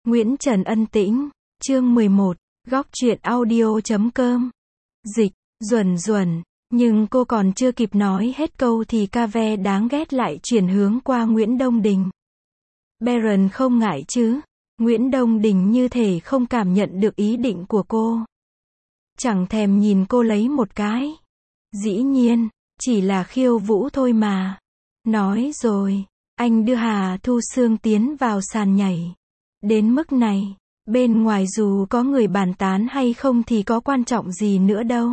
Nguyễn Trần Ân Tĩnh, chương 11, góc truyện audio.com. Dịch, Duẩn Duẩn, nhưng cô còn chưa kịp nói hết câu thì Cave đáng ghét lại chuyển hướng qua Nguyễn Đông Đình. Baron không ngại chứ? Nguyễn Đông Đình như thể không cảm nhận được ý định của cô. Chẳng thèm nhìn cô lấy một cái. Dĩ nhiên, chỉ là khiêu vũ thôi mà. Nói rồi, anh đưa Hà Thu Sương tiến vào sàn nhảy. Đến mức này, bên ngoài dù có người bàn tán hay không thì có quan trọng gì nữa đâu.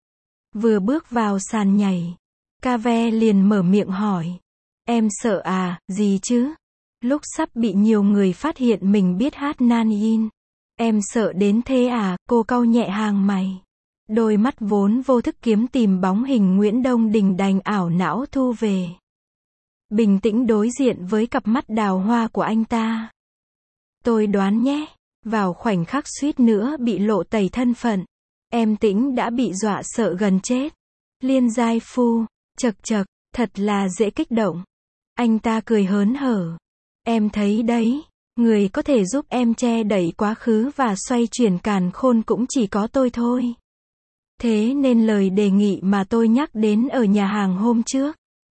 Vừa bước vào sàn nhảy, Cave liền mở miệng hỏi. Em sợ à, gì chứ? Lúc sắp bị nhiều người phát hiện mình biết hát nan yin. Em sợ đến thế à, cô cau nhẹ hàng mày. Đôi mắt vốn vô thức kiếm tìm bóng hình Nguyễn Đông Đình đành ảo não thu về. Bình tĩnh đối diện với cặp mắt đào hoa của anh ta. Tôi đoán nhé, vào khoảnh khắc suýt nữa bị lộ tẩy thân phận, em Tĩnh đã bị dọa sợ gần chết. Liên giai phu, chật chật, thật là dễ kích động. Anh ta cười hớn hở. Em thấy đấy, người có thể giúp em che đẩy quá khứ và xoay chuyển càn khôn cũng chỉ có tôi thôi. Thế nên lời đề nghị mà tôi nhắc đến ở nhà hàng hôm trước,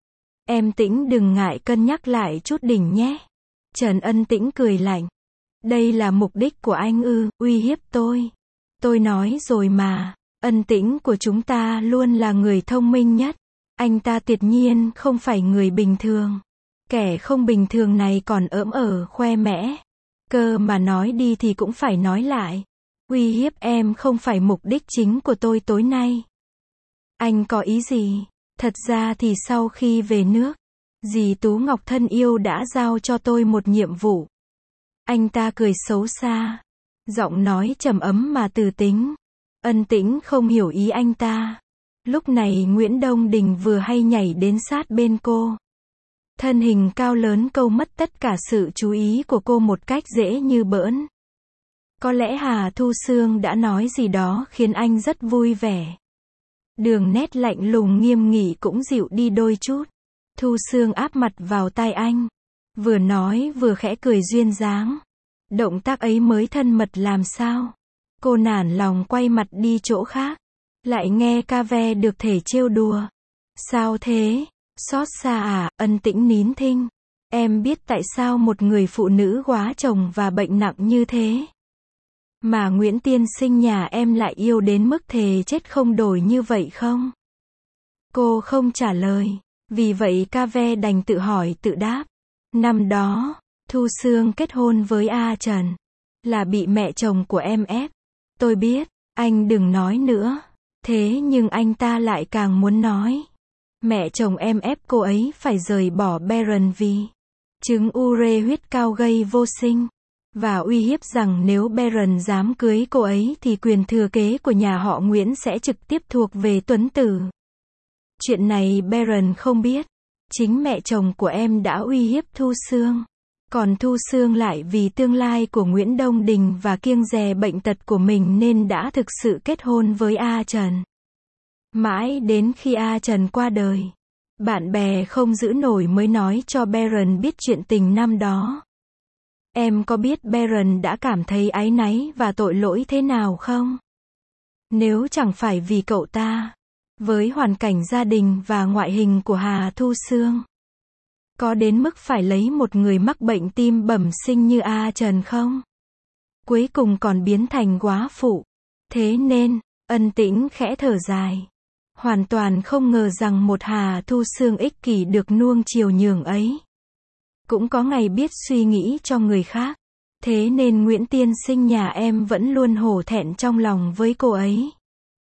em Tĩnh đừng ngại cân nhắc lại chút đỉnh nhé. Trần Ân Tĩnh cười lạnh. Đây là mục đích của anh ư, uy hiếp tôi. Tôi nói rồi mà, Ân Tĩnh của chúng ta luôn là người thông minh nhất. Anh ta tuyệt nhiên không phải người bình thường. Kẻ không bình thường này còn ỡm ở khoe mẽ. Cơ mà nói đi thì cũng phải nói lại. Uy hiếp em không phải mục đích chính của tôi tối nay. Anh có ý gì? Thật ra thì sau khi về nước, dì Tú Ngọc thân yêu đã giao cho tôi một nhiệm vụ. Anh ta cười xấu xa. Giọng nói trầm ấm mà từ tính. Ân Tĩnh không hiểu ý anh ta. Lúc này Nguyễn Đông Đình vừa hay nhảy đến sát bên cô. Thân hình cao lớn câu mất tất cả sự chú ý của cô một cách dễ như bỡn. Có lẽ Hà Thu Sương đã nói gì đó khiến anh rất vui vẻ. Đường nét lạnh lùng nghiêm nghị cũng dịu đi đôi chút. Thu Sương áp mặt vào tai anh. Vừa nói vừa khẽ cười duyên dáng. Động tác ấy mới thân mật làm sao. Cô nản lòng quay mặt đi chỗ khác. Lại nghe Cave được thể trêu đùa. Sao thế? Xót xa à? Ân Tĩnh nín thinh. Em biết tại sao một người phụ nữ quá chồng và bệnh nặng như thế mà Nguyễn tiên sinh nhà em lại yêu đến mức thề chết không đổi như vậy không? Cô không trả lời. Vì vậy Cave đành tự hỏi tự đáp. Năm đó, Thu Sương kết hôn với A Trần. Là bị mẹ chồng của em ép. Tôi biết, anh đừng nói nữa. Thế nhưng anh ta lại càng muốn nói. Mẹ chồng em ép cô ấy phải rời bỏ Baron vì chứng ure huyết cao gây vô sinh. Và uy hiếp rằng nếu Baron dám cưới cô ấy thì quyền thừa kế của nhà họ Nguyễn sẽ trực tiếp thuộc về Tuấn Tử. Chuyện này Baron không biết. Chính mẹ chồng của em đã uy hiếp Thu Sương. Còn Thu Sương lại vì tương lai của Nguyễn Đông Đình và kiêng dè bệnh tật của mình nên đã thực sự kết hôn với A Trần. Mãi đến khi A Trần qua đời, bạn bè không giữ nổi mới nói cho Baron biết chuyện tình năm đó. Em có biết Baron đã cảm thấy áy náy và tội lỗi thế nào không? Nếu chẳng phải vì cậu ta, với hoàn cảnh gia đình và ngoại hình của Hà Thu Sương, có đến mức phải lấy một người mắc bệnh tim bẩm sinh như A Trần không? Cuối cùng còn biến thành góa phụ. Thế nên, Ân Tĩnh khẽ thở dài. Hoàn toàn không ngờ rằng một Hà Thu Sương ích kỷ được nuông chiều nhường ấy cũng có ngày biết suy nghĩ cho người khác. Thế nên Nguyễn tiên sinh nhà em vẫn luôn hổ thẹn trong lòng với cô ấy.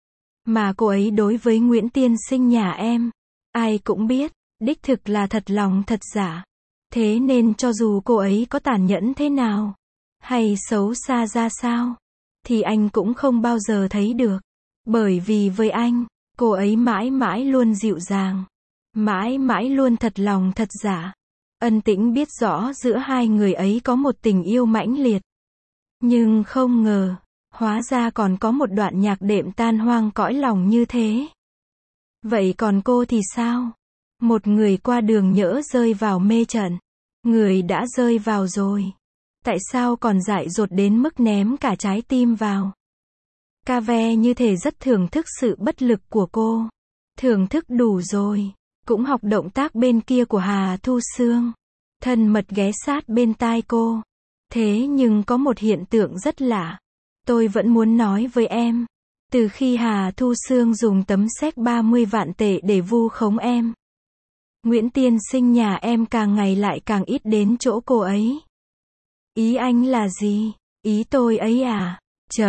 Mà cô ấy đối với Nguyễn tiên sinh nhà em, ai cũng biết, đích thực là thật lòng thật giả. Thế nên cho dù cô ấy có tàn nhẫn thế nào, hay xấu xa ra sao, thì anh cũng không bao giờ thấy được. Bởi vì với anh, cô ấy mãi mãi luôn dịu dàng. Mãi mãi luôn thật lòng thật giả. Ân Tĩnh biết rõ giữa hai người ấy có một tình yêu mãnh liệt. Nhưng không ngờ, hóa ra còn có một đoạn nhạc đệm tan hoang cõi lòng như thế. Vậy còn cô thì sao? Một người qua đường nhỡ rơi vào mê trận. Người đã rơi vào rồi. Tại sao còn dại dột đến mức ném cả trái tim vào? Cave như thể rất thưởng thức sự bất lực của cô. Thưởng thức đủ rồi. Cũng học động tác bên kia của Hà Thu Sương. Thân mật ghé sát bên tai cô. Thế nhưng có một hiện tượng rất lạ. Tôi vẫn muốn nói với em. Từ khi Hà Thu Sương dùng tấm séc 30 vạn tệ để vu khống em, Nguyễn tiên sinh nhà em càng ngày lại càng ít đến chỗ cô ấy. Ý anh là gì? Ý tôi ấy à?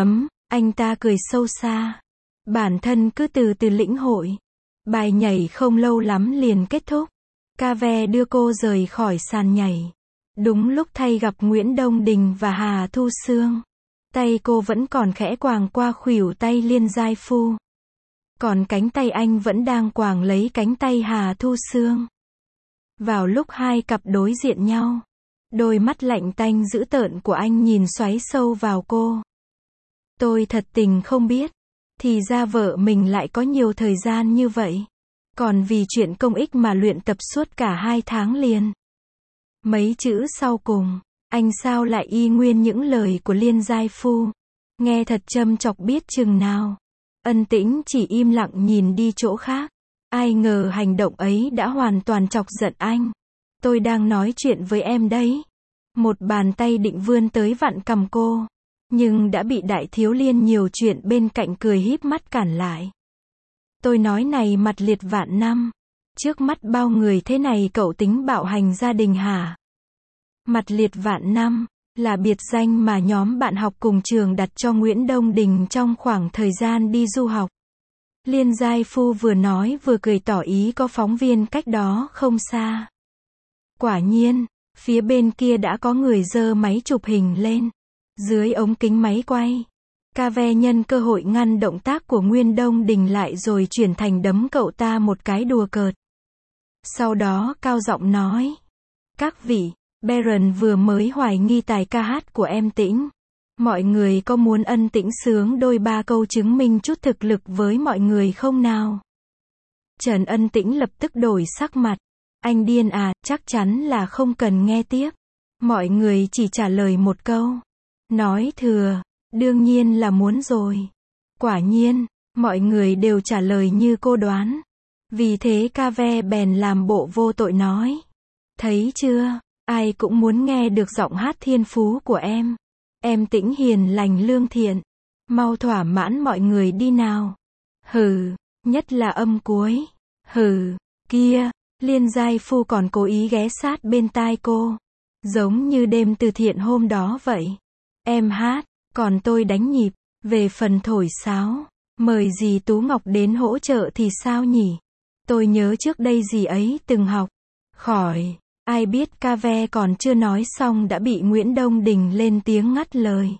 Anh ta cười sâu xa. Bản thân cứ từ từ lĩnh hội. Bài nhảy không lâu lắm liền kết thúc. Cave đưa cô rời khỏi sàn nhảy. Đúng lúc thay gặp Nguyễn Đông Đình và Hà Thu Sương. Tay cô vẫn còn khẽ quàng qua khuỷu tay Liên Giai Phu. Còn cánh tay anh vẫn đang quàng lấy cánh tay Hà Thu Sương. Vào lúc hai cặp đối diện nhau, đôi mắt lạnh tanh dữ tợn của anh nhìn xoáy sâu vào cô. Tôi thật tình không biết. Thì ra vợ mình lại có nhiều thời gian như vậy. Còn vì chuyện công ích mà luyện tập suốt cả 2 tháng liền. Mấy chữ sau cùng, anh sao lại y nguyên những lời của Liên Giai Phu. Nghe thật châm chọc biết chừng nào. Ân Tĩnh chỉ im lặng nhìn đi chỗ khác. Ai ngờ hành động ấy đã hoàn toàn chọc giận anh. Tôi đang nói chuyện với em đấy. Một bàn tay định vươn tới vặn cằm cô. Nhưng đã bị đại thiếu Liên nhiều chuyện bên cạnh cười híp mắt cản lại. Tôi nói này mặt liệt vạn năm. Trước mắt bao người thế này cậu tính bạo hành gia đình hả? Mặt liệt vạn năm là biệt danh mà nhóm bạn học cùng trường đặt cho Nguyễn Đông Đình trong khoảng thời gian đi du học. Liên Giai Phu vừa nói vừa cười tỏ ý có phóng viên cách đó không xa. Quả nhiên, phía bên kia đã có người giơ máy chụp hình lên. Dưới ống kính máy quay, Cave nhân cơ hội ngăn động tác của Nguyễn Đông Đình lại rồi chuyển thành đấm cậu ta một cái đùa cợt. Sau đó cao giọng nói. Các vị, Baron vừa mới hoài nghi tài ca hát của em Tĩnh. Mọi người có muốn Ân Tĩnh sướng đôi ba câu chứng minh chút thực lực với mọi người không nào? Trần Ân Tĩnh lập tức đổi sắc mặt. Anh điên à, chắc chắn là không cần nghe tiếp. Mọi người chỉ trả lời một câu. Nói thừa, đương nhiên là muốn rồi. Quả nhiên, mọi người đều trả lời như cô đoán. Vì thế Cave bèn làm bộ vô tội nói. Thấy chưa, ai cũng muốn nghe được giọng hát thiên phú của em. Em Tĩnh hiền lành lương thiện. Mau thỏa mãn mọi người đi nào. Hừ, nhất là âm cuối. Hừ, kia, Liên Giai Phu còn cố ý ghé sát bên tai cô. Giống như đêm từ thiện hôm đó vậy. Em hát, còn tôi đánh nhịp. Về phần thổi sáo, mời dì Tú Ngọc đến hỗ trợ thì sao nhỉ? Tôi nhớ trước đây dì ấy từng học. Khỏi, ai biết Cave còn chưa nói xong đã bị Nguyễn Đông Đình lên tiếng ngắt lời.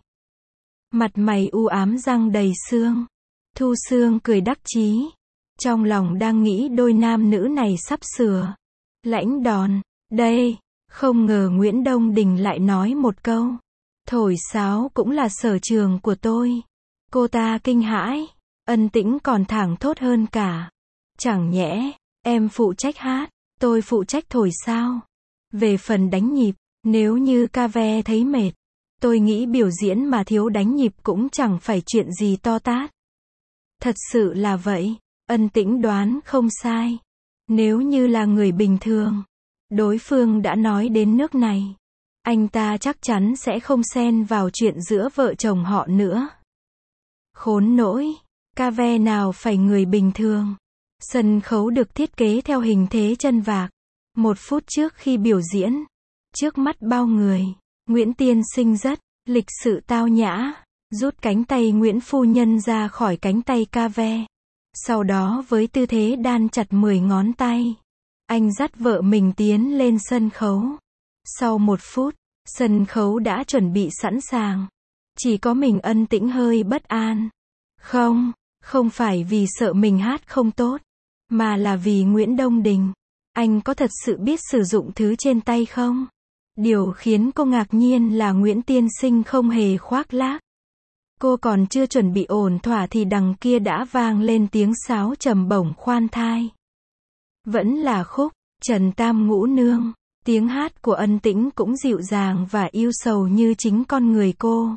Mặt mày u ám răng đầy xương. Thu Sương cười đắc chí. Trong lòng đang nghĩ đôi nam nữ này sắp sửa lãnh đòn. Đây, không ngờ Nguyễn Đông Đình lại nói một câu. Thổi sáo cũng là sở trường của tôi. Cô ta kinh hãi. Ân Tĩnh còn thảng thốt hơn cả. Chẳng nhẽ, em phụ trách hát, tôi phụ trách thổi sao? Về phần đánh nhịp, nếu như Cave thấy mệt, tôi nghĩ biểu diễn mà thiếu đánh nhịp cũng chẳng phải chuyện gì to tát. Thật sự là vậy, Ân Tĩnh đoán không sai. Nếu như là người bình thường, đối phương đã nói đến nước này, anh ta chắc chắn sẽ không xen vào chuyện giữa vợ chồng họ nữa. Khốn nỗi, Cave nào phải người bình thường. Sân khấu được thiết kế theo hình thế chân vạc. 1 phút trước khi biểu diễn, trước mắt bao người, Nguyễn tiên sinh rất lịch sự tao nhã, rút cánh tay Nguyễn phu nhân ra khỏi cánh tay Cave. Sau đó với tư thế đan chặt 10 ngón tay, anh dắt vợ mình tiến lên sân khấu. Sau 1 phút, sân khấu đã chuẩn bị sẵn sàng. Chỉ có mình Ân Tĩnh hơi bất an. Không phải vì sợ mình hát không tốt, mà là vì Nguyễn Đông Đình. Anh có thật sự biết sử dụng thứ trên tay không? Điều khiến cô ngạc nhiên là Nguyễn tiên sinh không hề khoác lác. Cô còn chưa chuẩn bị ổn thỏa thì đằng kia đã vang lên tiếng sáo trầm bổng khoan thai. Vẫn là khúc Trần Tam Ngũ Nương, Tiếng hát của Ân Tĩnh cũng dịu dàng và yêu sầu như chính con người cô.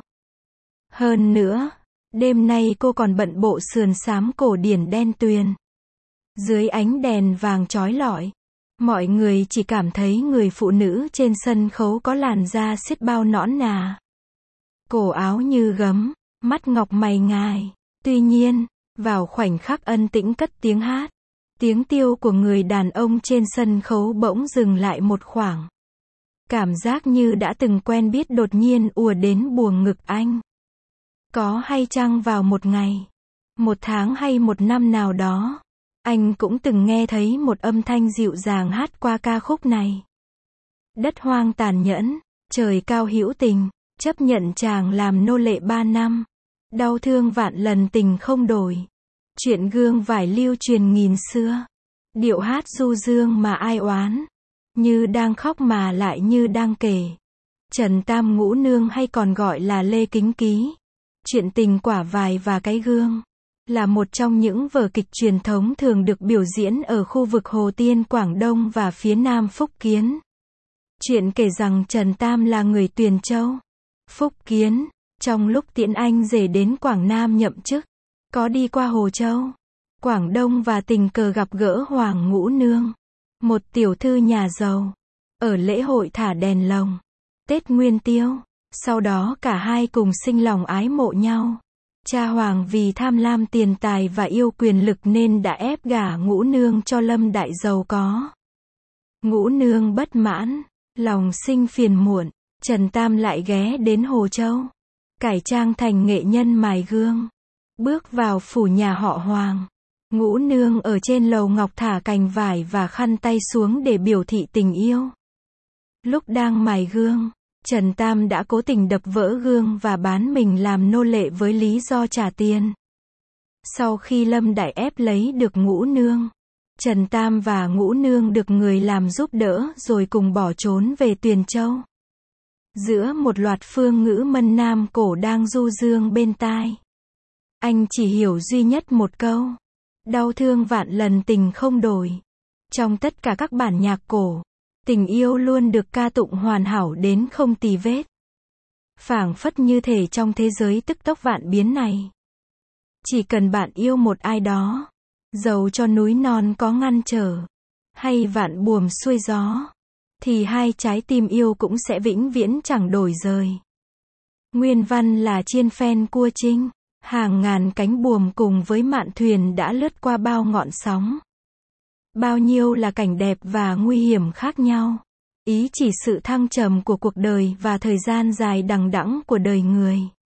Hơn nữa, đêm nay cô còn bận bộ sườn xám cổ điển đen tuyền. Dưới ánh đèn vàng chói lọi, mọi người chỉ cảm thấy người phụ nữ trên sân khấu có làn da xiết bao nõn nà. Cổ áo như gấm, mắt ngọc mày ngài. Tuy nhiên, vào khoảnh khắc Ân Tĩnh cất tiếng hát, tiếng tiêu của người đàn ông trên sân khấu bỗng dừng lại một khoảng. Cảm giác như đã từng quen biết đột nhiên ùa đến buồng ngực anh. Có hay chăng vào một ngày, một tháng hay một năm nào đó, anh cũng từng nghe thấy một âm thanh dịu dàng hát qua ca khúc này. Đất hoang tàn nhẫn, trời cao hữu tình, chấp nhận chàng làm nô lệ 3 năm. Đau thương vạn lần tình không đổi. Chuyện gương vải lưu truyền nghìn xưa. Điệu hát du dương mà ai oán. Như đang khóc mà lại như đang kể. Trần Tam Ngũ Nương hay còn gọi là Lê Kính Ký. Chuyện tình quả vải và cái gương. Là một trong những vở kịch truyền thống thường được biểu diễn ở khu vực Hồ Tiên Quảng Đông và phía Nam Phúc Kiến. Chuyện kể rằng Trần Tam là người Tuyền Châu, Phúc Kiến. Trong lúc tiễn anh rể đến Quảng Nam nhậm chức, có đi qua Hồ Châu, Quảng Đông và tình cờ gặp gỡ Hoàng Ngũ Nương, một tiểu thư nhà giàu, ở lễ hội thả đèn lồng, Tết Nguyên Tiêu. Sau đó cả hai cùng sinh lòng ái mộ nhau. Cha Hoàng vì tham lam tiền tài và yêu quyền lực nên đã ép gả Ngũ Nương cho Lâm đại giàu có. Ngũ Nương bất mãn, lòng sinh phiền muộn, Trần Tam lại ghé đến Hồ Châu, cải trang thành nghệ nhân mài gương, bước vào phủ nhà họ Hoàng. Ngũ Nương ở trên lầu ngọc thả cành vải và khăn tay xuống để biểu thị tình yêu. Lúc đang mài gương, Trần Tam đã cố tình đập vỡ gương và bán mình làm nô lệ với lý do trả tiền. Sau khi Lâm đại ép lấy được Ngũ Nương, Trần Tam và Ngũ Nương được người làm giúp đỡ rồi cùng bỏ trốn về Tuyền Châu. Giữa một loạt phương ngữ mân nam cổ đang du dương bên tai, anh chỉ hiểu duy nhất một câu: đau thương vạn lần tình không đổi. Trong tất cả các bản nhạc cổ, tình yêu luôn được ca tụng hoàn hảo đến không tì vết. Phảng phất như thể trong thế giới tức tốc vạn biến này, chỉ cần bạn yêu một ai đó, dầu cho núi non có ngăn trở, hay vạn buồm xuôi gió, thì hai trái tim yêu cũng sẽ vĩnh viễn chẳng đổi rời. Nguyên văn là Chiên Phen Cua Trinh. Hàng ngàn cánh buồm cùng với mạn thuyền đã lướt qua bao ngọn sóng. Bao nhiêu là cảnh đẹp và nguy hiểm khác nhau. Ý chỉ sự thăng trầm của cuộc đời và thời gian dài đằng đẵng của đời người.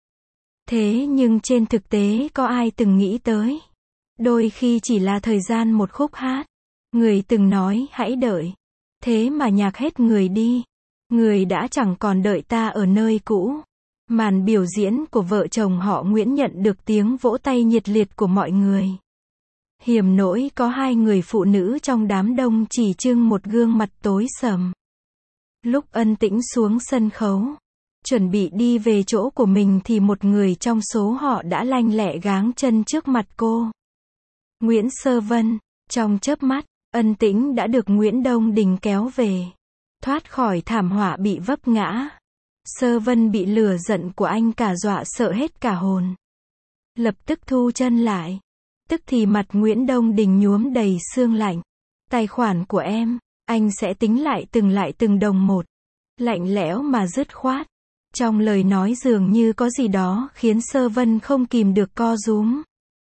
Thế nhưng trên thực tế có ai từng nghĩ tới, đôi khi chỉ là thời gian một khúc hát. Người từng nói hãy đợi, thế mà nhạc hết người đi. Người đã chẳng còn đợi ta ở nơi cũ. Màn biểu diễn của vợ chồng họ Nguyễn nhận được tiếng vỗ tay nhiệt liệt của mọi người. Hiểm nỗi có hai người phụ nữ trong đám đông chỉ trưng một gương mặt tối sầm. Lúc Ân Tĩnh xuống sân khấu, chuẩn bị đi về chỗ của mình thì một người trong số họ đã lanh lẹ gáng chân trước mặt cô. Nguyễn Sơ Vân. Trong chớp mắt, Ân Tĩnh đã được Nguyễn Đông Đình kéo về, thoát khỏi thảm họa bị vấp ngã. Sơ Vân bị lửa giận của anh cả dọa sợ hết cả hồn. Lập tức thu chân lại. Tức thì mặt Nguyễn Đông Đình nhuốm đầy sương lạnh. Tài khoản của em, anh sẽ tính lại từng đồng một. Lạnh lẽo mà dứt khoát. Trong lời nói dường như có gì đó khiến Sơ Vân không kìm được co rúm.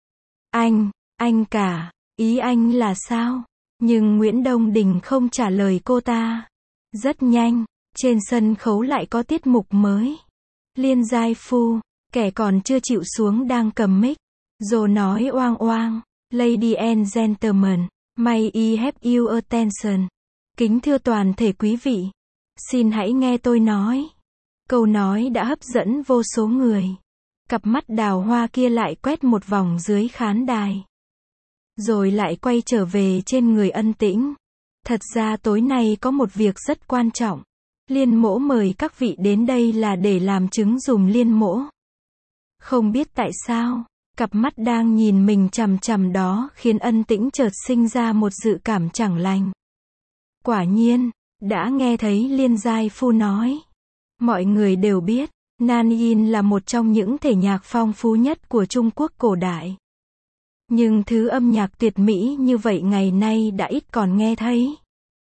Anh cả, ý anh là sao? Nhưng Nguyễn Đông Đình không trả lời cô ta. Rất nhanh, trên sân khấu lại có tiết mục mới. Liên giai phu, kẻ còn chưa chịu xuống đang cầm mic, rồi nói oang oang, Lady and gentlemen, may I have your attention. Kính thưa toàn thể quý vị, xin hãy nghe tôi nói. Câu nói đã hấp dẫn vô số người. Cặp mắt đào hoa kia lại quét một vòng dưới khán đài, rồi lại quay trở về trên người Ân Tĩnh. Thật ra tối nay có một việc rất quan trọng. Liên mỗ mời các vị đến đây là để làm chứng giùm Liên mỗ. Không biết tại sao, cặp mắt đang nhìn mình chằm chằm đó khiến Ân Tĩnh chợt sinh ra một dự cảm chẳng lành. Quả nhiên, đã nghe thấy Liên Giai Phu nói. Mọi người đều biết, Nan Yin là một trong những thể nhạc phong phú nhất của Trung Quốc cổ đại. Nhưng thứ âm nhạc tuyệt mỹ như vậy ngày nay đã ít còn nghe thấy.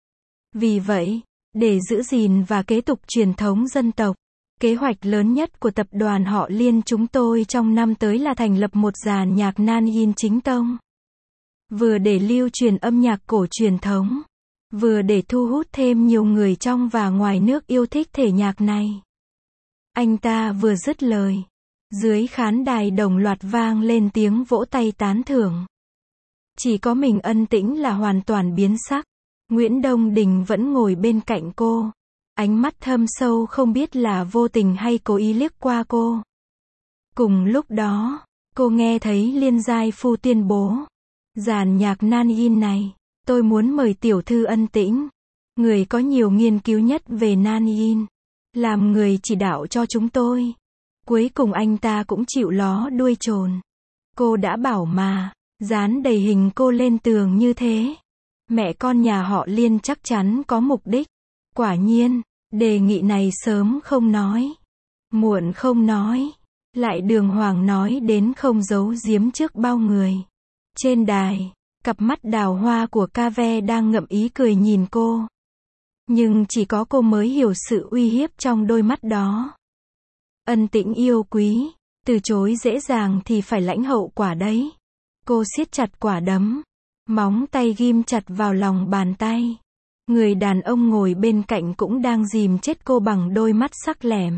Vì vậy, để giữ gìn và kế tục truyền thống dân tộc, kế hoạch lớn nhất của tập đoàn họ Liên chúng tôi trong năm tới là thành lập một dàn nhạc Nan Yin chính tông. Vừa để lưu truyền âm nhạc cổ truyền thống, vừa để thu hút thêm nhiều người trong và ngoài nước yêu thích thể nhạc này. Anh ta vừa dứt lời, dưới khán đài đồng loạt vang lên tiếng vỗ tay tán thưởng. Chỉ có mình Ân Tĩnh là hoàn toàn biến sắc. Nguyễn Đông Đình vẫn ngồi bên cạnh cô. Ánh mắt thâm sâu không biết là vô tình hay cố ý liếc qua cô. Cùng lúc đó, cô nghe thấy Liên Giai Phu tuyên bố. Dàn nhạc Nan Yin này, tôi muốn mời tiểu thư Ân Tĩnh, người có nhiều nghiên cứu nhất về Nan Yin, làm người chỉ đạo cho chúng tôi. Cuối cùng anh ta cũng chịu ló đuôi chồn. Cô đã bảo mà, dán đầy hình cô lên tường như thế. Mẹ con nhà họ Liên chắc chắn có mục đích. Quả nhiên, đề nghị này sớm không nói, muộn không nói, lại đường hoàng nói đến không giấu giếm trước bao người. Trên đài, cặp mắt đào hoa của Cave đang ngậm ý cười nhìn cô. Nhưng chỉ có cô mới hiểu sự uy hiếp trong đôi mắt đó. Ân Tĩnh yêu quý, từ chối dễ dàng thì phải lãnh hậu quả đấy. Cô siết chặt quả đấm, móng tay ghim chặt vào lòng bàn tay. Người đàn ông ngồi bên cạnh cũng đang dìm chết cô bằng đôi mắt sắc lẻm.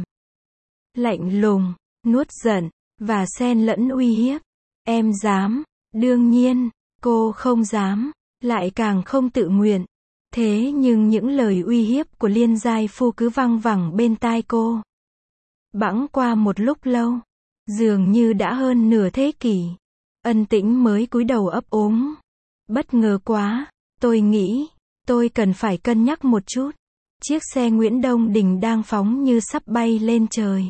Lạnh lùng, nuốt giận, và xen lẫn uy hiếp. Em dám? Đương nhiên, cô không dám, lại càng không tự nguyện. Thế nhưng những lời uy hiếp của Liên Giai Phu cứ văng vẳng bên tai cô. Bẵng qua một lúc lâu, dường như đã hơn nửa thế kỷ, Ân Tĩnh mới cúi đầu ấp úng. Bất ngờ quá, tôi nghĩ, tôi cần phải cân nhắc một chút. Chiếc xe Nguyễn Đông Đình đang phóng như sắp bay lên trời.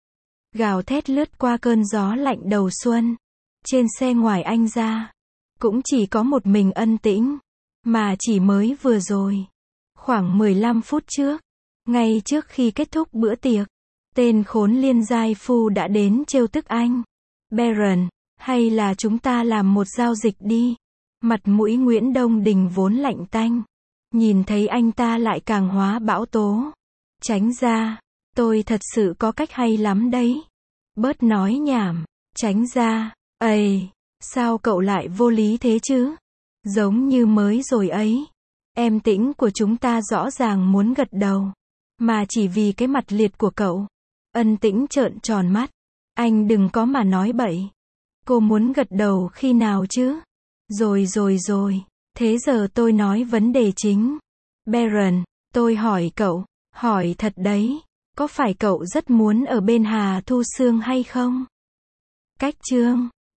Gào thét lướt qua cơn gió lạnh đầu xuân. Trên xe ngoài anh ra, cũng chỉ có một mình Ân Tĩnh. Mà chỉ mới vừa rồi, khoảng 15 phút trước, ngay trước khi kết thúc bữa tiệc, tên khốn Liên Giai Phu đã đến trêu tức anh. Baron, hay là chúng ta làm một giao dịch đi? Mặt mũi Nguyễn Đông Đình vốn lạnh tanh. Nhìn thấy anh ta lại càng hóa bão tố. Tránh ra, tôi thật sự có cách hay lắm đấy. Bớt nói nhảm, tránh ra. Ây, sao cậu lại vô lý thế chứ? Giống như mới rồi ấy. Em Tĩnh của chúng ta rõ ràng muốn gật đầu. Mà chỉ vì cái mặt liệt của cậu. Ân Tĩnh trợn tròn mắt. Anh đừng có mà nói bậy. Cô muốn gật đầu khi nào chứ? Rồi. Thế giờ tôi nói vấn đề chính. Baron, tôi hỏi cậu, hỏi thật đấy. Có phải cậu rất muốn ở bên Hà Thu Sương hay không? Cách chương